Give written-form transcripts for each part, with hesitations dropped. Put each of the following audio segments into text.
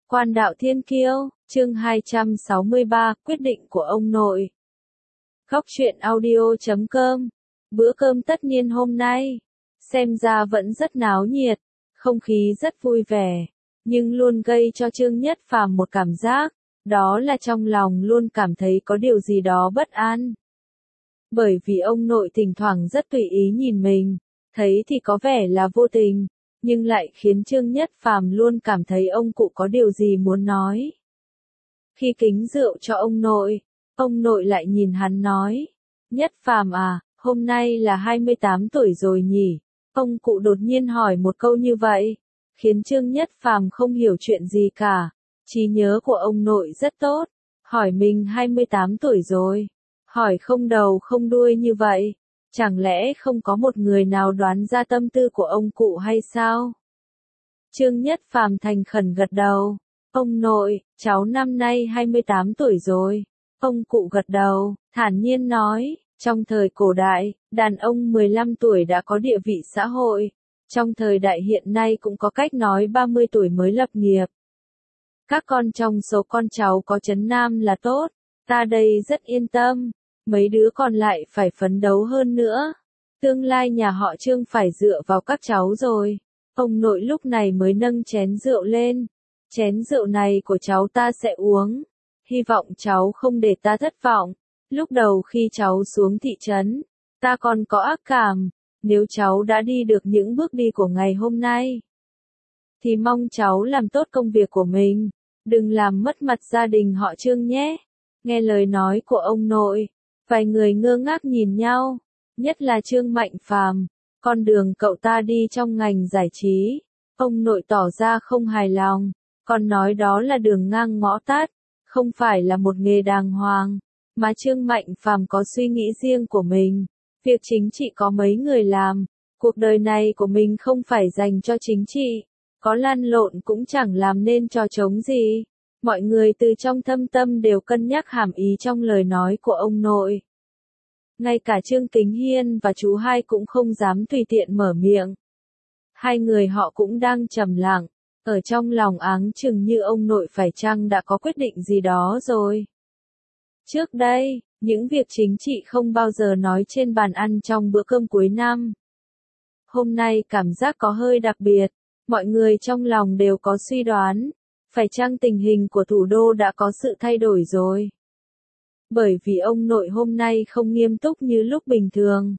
Quan đạo thiên kiêu, chương 263, quyết định của ông nội. Góc truyện audio.com. Bữa cơm tất niên hôm nay, xem ra vẫn rất náo nhiệt, không khí rất vui vẻ, nhưng luôn gây cho Trương Nhất Phàm một cảm giác, đó là trong lòng luôn cảm thấy có điều gì đó bất an. Bởi vì ông nội thỉnh thoảng rất tùy ý nhìn mình, thấy thì có vẻ là vô tình, nhưng lại khiến Trương Nhất Phàm luôn cảm thấy ông cụ có điều gì muốn nói. Khi kính rượu cho ông nội lại nhìn hắn nói, Nhất Phàm à, hôm nay là 28 tuổi rồi nhỉ? Ông cụ đột nhiên hỏi một câu như vậy, khiến Trương Nhất Phàm không hiểu chuyện gì cả. Trí nhớ của ông nội rất tốt, hỏi mình 28 tuổi rồi, hỏi không đầu không đuôi như vậy, chẳng lẽ không có một người nào đoán ra tâm tư của ông cụ hay sao? Trương Nhất Phàm thành khẩn gật đầu, ông nội, cháu năm nay 28 tuổi rồi. Ông cụ gật đầu, thản nhiên nói, trong thời cổ đại, đàn ông 15 tuổi đã có địa vị xã hội, trong thời đại hiện nay cũng có cách nói 30 tuổi mới lập nghiệp. Các con trong số con cháu có trấn nam là tốt, ta đây rất yên tâm, mấy đứa còn lại phải phấn đấu hơn nữa. Tương lai nhà họ Trương phải dựa vào các cháu rồi. Ông nội lúc này mới nâng chén rượu lên. Chén rượu này của cháu ta sẽ uống. Hy vọng cháu không để ta thất vọng. Lúc đầu khi cháu xuống thị trấn, ta còn có ác cảm. Nếu cháu đã đi được những bước đi của ngày hôm nay, thì mong cháu làm tốt công việc của mình. Đừng làm mất mặt gia đình họ Trương nhé. Nghe lời nói của ông nội, vài người ngơ ngác nhìn nhau. Nhất là Trương Mạnh Phàm, con đường cậu ta đi trong ngành giải trí, ông nội tỏ ra không hài lòng, còn nói đó là đường ngang ngõ tắt, không phải là một nghề đàng hoàng, mà Trương Mạnh Phàm có suy nghĩ riêng của mình, việc chính trị có mấy người làm, cuộc đời này của mình không phải dành cho chính trị, có lăn lộn cũng chẳng làm nên trò trống gì. Mọi người từ trong thâm tâm đều cân nhắc hàm ý trong lời nói của ông nội. Ngay cả Trương Kính Hiên và chú hai cũng không dám tùy tiện mở miệng. Hai người họ cũng đang trầm lặng, ở trong lòng áng chừng như ông nội phải chăng đã có quyết định gì đó rồi. Trước đây, những việc chính trị không bao giờ nói trên bàn ăn trong bữa cơm cuối năm. Hôm nay cảm giác có hơi đặc biệt, mọi người trong lòng đều có suy đoán, phải chăng tình hình của thủ đô đã có sự thay đổi rồi. Bởi vì ông nội hôm nay không nghiêm túc như lúc bình thường.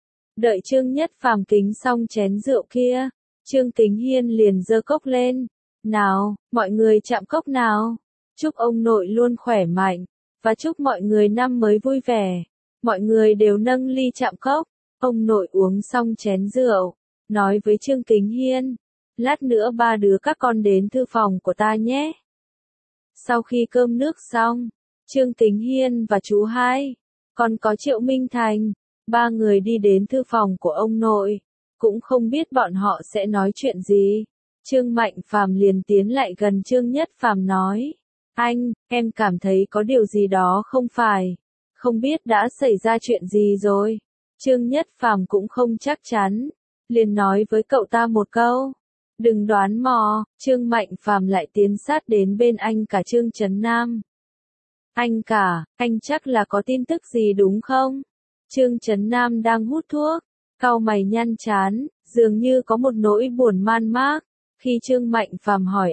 Đợi Trương Nhất Phàm kính xong chén rượu kia, Trương Kính Hiên liền giơ cốc lên. Nào, mọi người chạm cốc nào. Chúc ông nội luôn khỏe mạnh, và chúc mọi người năm mới vui vẻ. Mọi người đều nâng ly chạm cốc. Ông nội uống xong chén rượu, nói với Trương Kính Hiên, lát nữa ba đứa các con đến thư phòng của ta nhé. Sau khi cơm nước xong, Trương Kính Hiên và chú hai, còn có Triệu Minh Thành, ba người đi đến thư phòng của ông nội, cũng không biết bọn họ sẽ nói chuyện gì. Trương Mạnh Phàm liền tiến lại gần Trương Nhất Phàm nói, anh, em cảm thấy có điều gì đó không phải, không biết đã xảy ra chuyện gì rồi. Trương Nhất Phàm cũng không chắc chắn, liền nói với cậu ta một câu, đừng đoán mò. Trương Mạnh Phàm lại tiến sát đến bên anh cả Trương Trấn Nam. Anh cả, anh chắc là có tin tức gì đúng không? Trương Trấn Nam đang hút thuốc, cau mày nhăn trán, dường như có một nỗi buồn man mác. Khi Trương Mạnh Phàm hỏi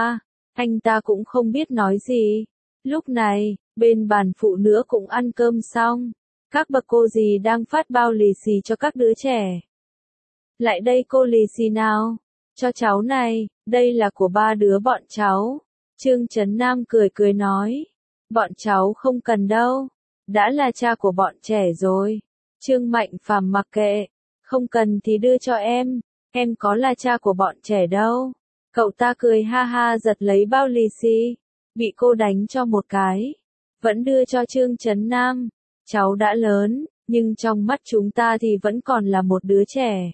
anh ta cũng không biết nói gì. Lúc này, bên bàn phụ nữ cũng ăn cơm xong, các bậc cô dì đang phát bao lì xì cho các đứa trẻ. Lại đây cô lì xì nào, cho cháu này, đây là của ba đứa bọn cháu. Trương Trấn Nam cười cười nói, bọn cháu không cần đâu, đã là cha của bọn trẻ rồi. Trương Mạnh Phàm mặc kệ, không cần thì đưa cho em có là cha của bọn trẻ đâu. Cậu ta cười ha ha giật lấy bao lì xì, bị cô đánh cho một cái, vẫn đưa cho Trương Trấn Nam. Cháu đã lớn, nhưng trong mắt chúng ta thì vẫn còn là một đứa trẻ.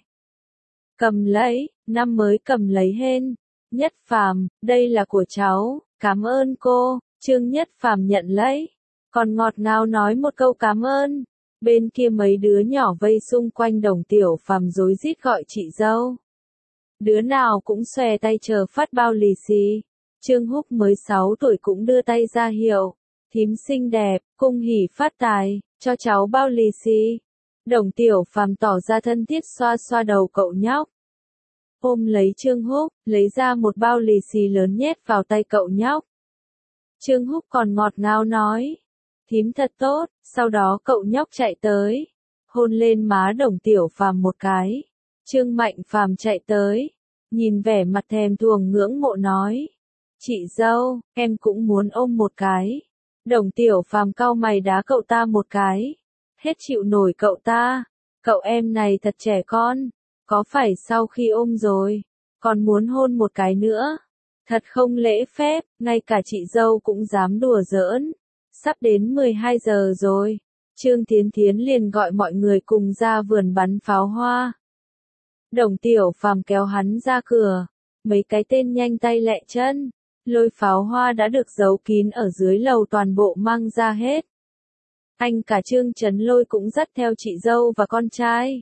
Cầm lấy, năm mới cầm lấy hên. Nhất Phàm, đây là của cháu, cảm ơn cô. Trương Nhất Phàm nhận lấy, còn ngọt ngào nói một câu cảm ơn. Bên kia mấy đứa nhỏ vây xung quanh Đồng Tiểu Phàm rối rít gọi chị dâu. Đứa nào cũng xòe tay chờ phát bao lì xì. Trương Húc mới 6 tuổi cũng đưa tay ra hiệu, thím xinh đẹp, cung hỉ phát tài, cho cháu bao lì xì. Đồng Tiểu Phàm tỏ ra thân thiết xoa xoa đầu cậu nhóc. Ôm lấy Trương Húc, lấy ra một bao lì xì lớn nhét vào tay cậu nhóc. Trương Húc còn ngọt ngào nói, thím thật tốt, sau đó cậu nhóc chạy tới, hôn lên má Đồng Tiểu Phàm một cái. Trương Mạnh Phàm chạy tới, nhìn vẻ mặt thèm thuồng ngưỡng mộ nói, chị dâu, em cũng muốn ôm một cái. Đồng Tiểu Phàm cau mày đá cậu ta một cái, hết chịu nổi cậu ta, cậu em này thật trẻ con, có phải sau khi ôm rồi, còn muốn hôn một cái nữa, thật không lễ phép, ngay cả chị dâu cũng dám đùa giỡn. Sắp đến 12 giờ rồi, Trương Thiến Thiến liền gọi mọi người cùng ra vườn bắn pháo hoa. Đồng Tiểu Phàm kéo hắn ra cửa, mấy cái tên nhanh tay lẹ chân, lôi pháo hoa đã được giấu kín ở dưới lầu toàn bộ mang ra hết. Anh cả Trương Chấn Lôi cũng dắt theo chị dâu và con trai,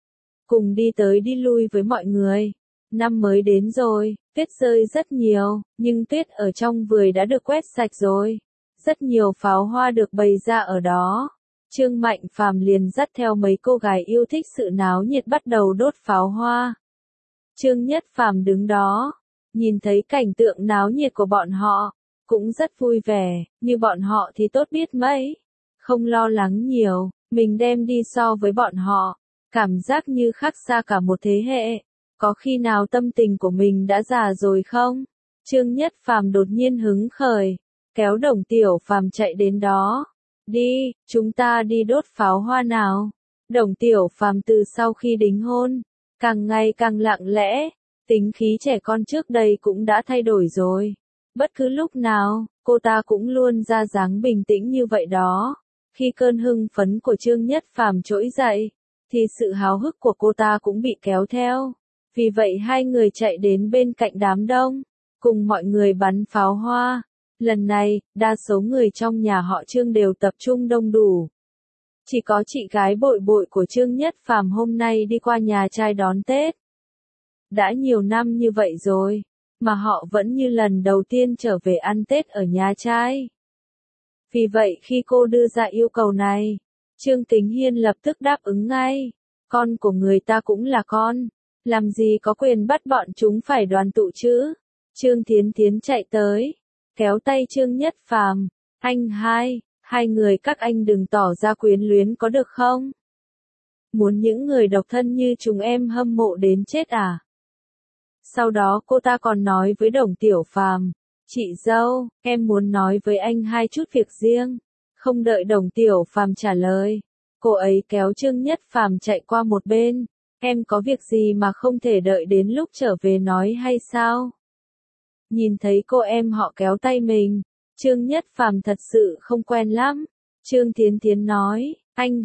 cùng đi tới đi lui với mọi người. Năm mới đến rồi, tuyết rơi rất nhiều, nhưng tuyết ở trong vườn đã được quét sạch rồi. Rất nhiều pháo hoa được bày ra ở đó. Trương Mạnh Phàm liền dắt theo mấy cô gái yêu thích sự náo nhiệt bắt đầu đốt pháo hoa. Trương Nhất Phàm đứng đó, nhìn thấy cảnh tượng náo nhiệt của bọn họ, cũng rất vui vẻ, như bọn họ thì tốt biết mấy. Không lo lắng nhiều, mình đem đi so với bọn họ, cảm giác như khác xa cả một thế hệ. Có khi nào tâm tình của mình đã già rồi không? Trương Nhất Phàm đột nhiên hứng khởi, kéo Đồng Tiểu Phàm chạy đến đó. Đi, chúng ta đi đốt pháo hoa nào. Đồng Tiểu Phàm từ sau khi đính hôn, càng ngày càng lặng lẽ, tính khí trẻ con trước đây cũng đã thay đổi rồi. Bất cứ lúc nào, cô ta cũng luôn ra dáng bình tĩnh như vậy đó. Khi cơn hưng phấn của Trương Nhất Phàm trỗi dậy, thì sự háo hức của cô ta cũng bị kéo theo. Vì vậy hai người chạy đến bên cạnh đám đông, cùng mọi người bắn pháo hoa. Lần này, đa số người trong nhà họ Trương đều tập trung đông đủ. Chỉ có chị gái Bội Bội của Trương Nhất Phàm hôm nay đi qua nhà trai đón Tết. Đã nhiều năm như vậy rồi, mà họ vẫn như lần đầu tiên trở về ăn Tết ở nhà trai. Vì vậy khi cô đưa ra yêu cầu này, Trương Kính Hiên lập tức đáp ứng ngay. Con của người ta cũng là con, làm gì có quyền bắt bọn chúng phải đoàn tụ chứ. Trương Thiến Thiến chạy tới, kéo tay Trương Nhất Phàm, hai người các anh đừng tỏ ra quyến luyến có được không? Muốn những người độc thân như chúng em hâm mộ đến chết à? Sau đó cô ta còn nói với Đồng Tiểu Phàm, chị dâu, em muốn nói với anh hai chút việc riêng. Không đợi Đồng Tiểu Phàm trả lời, cô ấy kéo Trương Nhất Phàm chạy qua một bên. Em có việc gì mà không thể đợi đến lúc trở về nói hay sao? Nhìn thấy cô em họ kéo tay mình, Trương Nhất Phàm thật sự không quen lắm. Trương Thiến Thiến nói,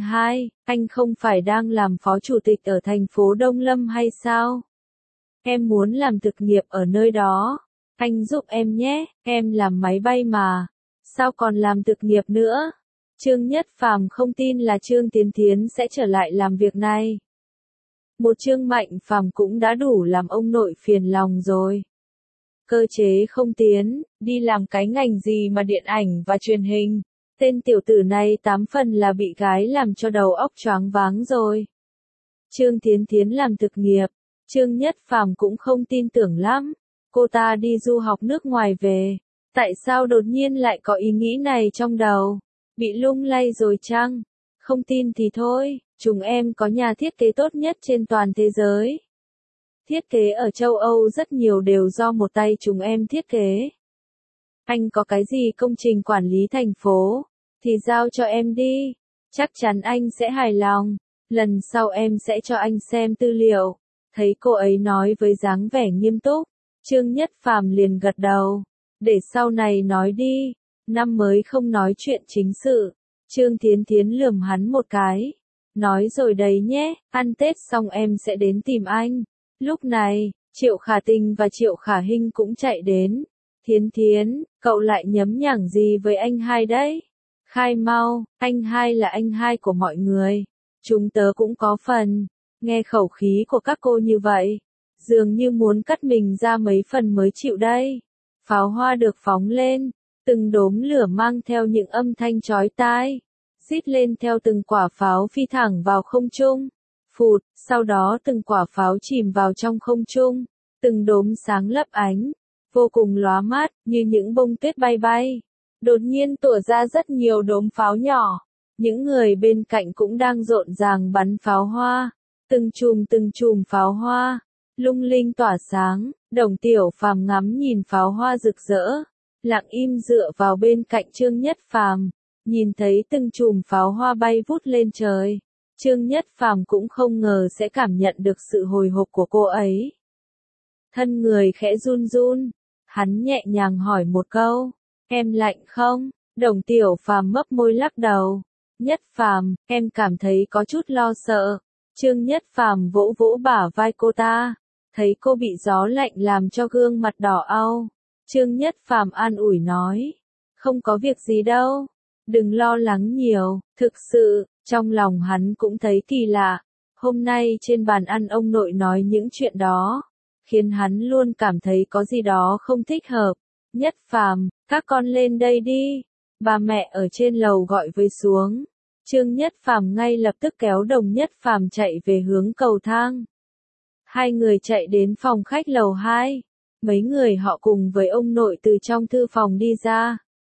anh không phải đang làm phó chủ tịch ở thành phố Đông Lâm hay sao? Em muốn làm thực nghiệp ở nơi đó. Anh giúp em nhé, em làm máy bay mà. Sao còn làm thực nghiệp nữa? Trương Nhất Phàm không tin là Trương Thiến Thiến sẽ trở lại làm việc này. Một Trương Mạnh Phàm cũng đã đủ làm ông nội phiền lòng rồi. Cơ chế không tiến, đi làm cái ngành gì mà điện ảnh và truyền hình. Tên tiểu tử này 8 phần là bị gái làm cho đầu óc choáng váng rồi. Trương Thiến Thiến làm thực nghiệp, Trương Nhất Phàm cũng không tin tưởng lắm. Cô ta đi du học nước ngoài về, tại sao đột nhiên lại có ý nghĩ này trong đầu? Bị lung lay rồi chăng? Không tin thì thôi, chúng em có nhà thiết kế tốt nhất trên toàn thế giới. Thiết kế ở châu Âu rất nhiều đều do một tay chúng em thiết kế. Anh có cái gì công trình quản lý thành phố, thì giao cho em đi. Chắc chắn anh sẽ hài lòng. Lần sau em sẽ cho anh xem tư liệu. Thấy cô ấy nói với dáng vẻ nghiêm túc, Trương Nhất Phàm liền gật đầu. Để sau này nói đi, năm mới không nói chuyện chính sự. Trương Thiến Thiến lườm hắn một cái. Nói rồi đấy nhé, ăn Tết xong em sẽ đến tìm anh. Lúc này, Triệu Khả Tình và Triệu Khả Hinh cũng chạy đến. Thiến Thiến, cậu lại nhấm nhẳng gì với anh hai đấy? Khai mau, anh hai là anh hai của mọi người. Chúng tớ cũng có phần. Nghe khẩu khí của các cô như vậy, dường như muốn cắt mình ra mấy phần mới chịu đây. pháo hoa được phóng lên, từng đốm lửa mang theo những âm thanh chói tai, rít lên theo từng quả pháo phi thẳng vào không trung. Phụt, sau đó từng quả pháo chìm vào trong không trung, từng đốm sáng lấp ánh, vô cùng lóa mắt, như những bông tuyết bay bay. Đột nhiên tỏa ra rất nhiều đốm pháo nhỏ, những người bên cạnh cũng đang rộn ràng bắn pháo hoa, từng chùm pháo hoa, lung linh tỏa sáng. Đồng Tiểu Phàm ngắm nhìn pháo hoa rực rỡ, lặng im dựa vào bên cạnh Trương Nhất Phàm, nhìn thấy từng chùm pháo hoa bay vút lên trời. Trương Nhất Phàm cũng không ngờ sẽ cảm nhận được sự hồi hộp của cô ấy. Thân người khẽ run run, hắn nhẹ nhàng hỏi một câu, em lạnh không? Đồng Tiểu Phàm mấp môi lắc đầu. Nhất Phàm, em cảm thấy có chút lo sợ. Trương Nhất Phàm vỗ vỗ bả vai cô ta, thấy cô bị gió lạnh làm cho gương mặt đỏ au. Trương Nhất Phàm an ủi nói, không có việc gì đâu, đừng lo lắng nhiều. Thực sự, trong lòng hắn cũng thấy kỳ lạ, hôm nay trên bàn ăn ông nội nói những chuyện đó, khiến hắn luôn cảm thấy có gì đó không thích hợp. Nhất Phàm, các con lên đây đi, bà mẹ ở trên lầu gọi với xuống. Trương Nhất Phàm ngay lập tức kéo Đồng Nhất Phàm chạy về hướng cầu thang. Hai người chạy đến phòng khách lầu 2, mấy người họ cùng với ông nội từ trong thư phòng đi ra.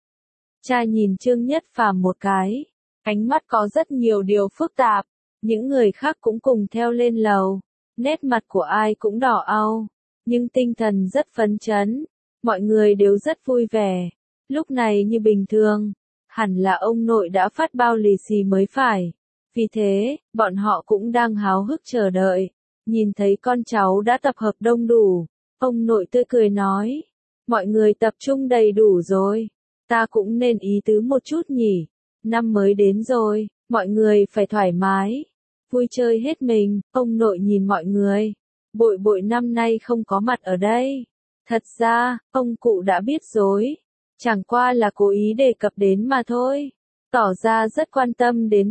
Cha nhìn Trương Nhất Phàm một cái, ánh mắt có rất nhiều điều phức tạp, những người khác cũng cùng theo lên lầu, nét mặt của ai cũng đỏ au, nhưng tinh thần rất phấn chấn, mọi người đều rất vui vẻ. Lúc này như bình thường, hẳn là ông nội đã phát bao lì xì mới phải, vì thế, bọn họ cũng đang háo hức chờ đợi. Nhìn thấy con cháu đã tập hợp đông đủ, ông nội tươi cười nói, mọi người tập trung đầy đủ rồi, ta cũng nên ý tứ một chút nhỉ, năm mới đến rồi, mọi người phải thoải mái, vui chơi hết mình. Ông nội nhìn mọi người, Bội Bội năm nay không có mặt ở đây, thật ra, ông cụ đã biết rồi, chẳng qua là cố ý đề cập đến mà thôi, tỏ ra rất quan tâm đến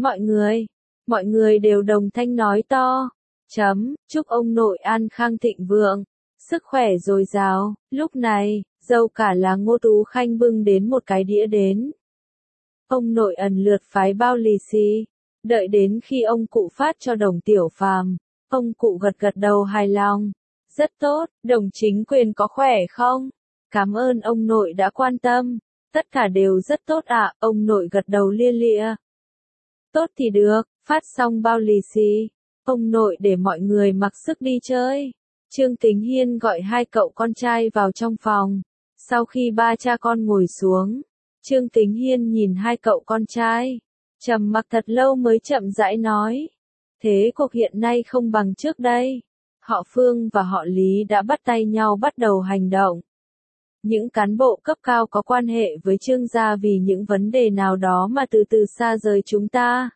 mọi người đều đồng thanh nói to. Chúc ông nội an khang thịnh vượng, sức khỏe dồi dào. Lúc này, dâu cả là Ngô Tú Khanh bưng đến một cái đĩa đến. Ông nội ẩn lượt phái bao lì xì, đợi đến khi ông cụ phát cho Đồng Tiểu Phàm, ông cụ gật gật đầu hài lòng. Rất tốt, Đồng chính quyền có khỏe không? Cảm ơn ông nội đã quan tâm, tất cả đều rất tốt ạ. Ông nội gật đầu lia lịa. Tốt thì được, phát xong bao lì xì, ông nội để mọi người mặc sức đi chơi. Trương Kính Hiên gọi hai cậu con trai vào trong phòng. Sau khi ba cha con ngồi xuống, Trương Kính Hiên nhìn hai cậu con trai, trầm mặc thật lâu mới chậm rãi nói. Thế cuộc hiện nay không bằng trước đây. Họ Phương và họ Lý đã bắt tay nhau bắt đầu hành động. Những cán bộ cấp cao có quan hệ với Trương gia vì những vấn đề nào đó mà từ từ xa rời chúng ta.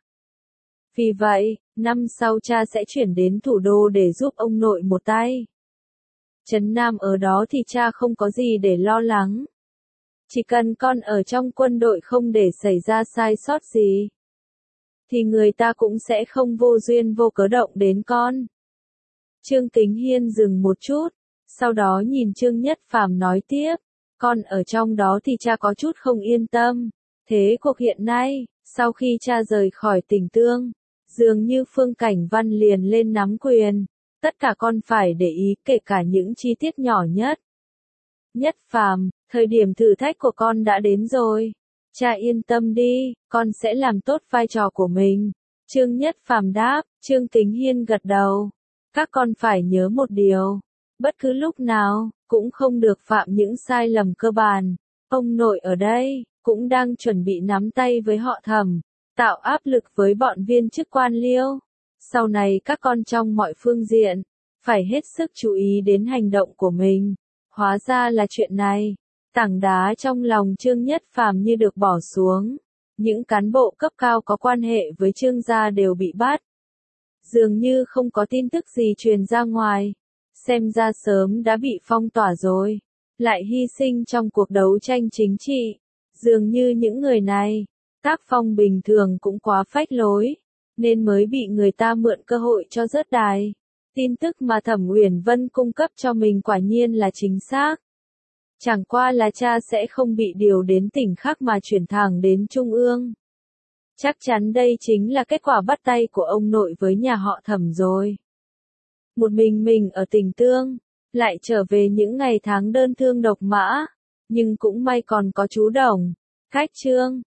Vì vậy, năm sau cha sẽ chuyển đến thủ đô để giúp ông nội một tay. Trấn Nam ở đó thì cha không có gì để lo lắng. Chỉ cần con ở trong quân đội không để xảy ra sai sót gì, thì người ta cũng sẽ không vô duyên vô cớ động đến con. Trương Kính Hiên dừng một chút, sau đó nhìn Trương Nhất Phàm nói tiếp, con ở trong đó thì cha có chút không yên tâm. Thế cuộc hiện nay, sau khi cha rời khỏi Tỉnh Tương, dường như Phương Cảnh Văn liền lên nắm quyền, tất cả con phải để ý kể cả những chi tiết nhỏ nhất. Nhất Phàm, thời điểm thử thách của con đã đến rồi. Cha yên tâm đi, con sẽ làm tốt vai trò của mình. Trương Nhất Phàm đáp. Trương Kính Hiên gật đầu. Các con phải nhớ một điều, bất cứ lúc nào, cũng không được phạm những sai lầm cơ bản. Ông nội ở đây, cũng đang chuẩn bị nắm tay với họ Thẩm, tạo áp lực với bọn viên chức quan liêu. Sau này các con trong mọi phương diện, phải hết sức chú ý đến hành động của mình. Hóa ra là chuyện này. Tảng đá trong lòng Trương Nhất Phàm như được bỏ xuống. Những cán bộ cấp cao có quan hệ với Trương gia đều bị bắt. Dường như không có tin tức gì truyền ra ngoài. Xem ra sớm đã bị phong tỏa rồi. Lại hy sinh trong cuộc đấu tranh chính trị. Dường như những người này, tác phong bình thường cũng quá phách lối, nên mới bị người ta mượn cơ hội cho rớt đài. Tin tức mà Thẩm Uyển Vân cung cấp cho mình quả nhiên là chính xác. Chẳng qua là cha sẽ không bị điều đến tỉnh khác mà chuyển thẳng đến Trung ương. Chắc chắn đây chính là kết quả bắt tay của ông nội với nhà họ Thẩm rồi. Một mình ở Tình Tương, lại trở về những ngày tháng đơn thương độc mã, nhưng cũng may còn có chú Đồng, Khách Trương,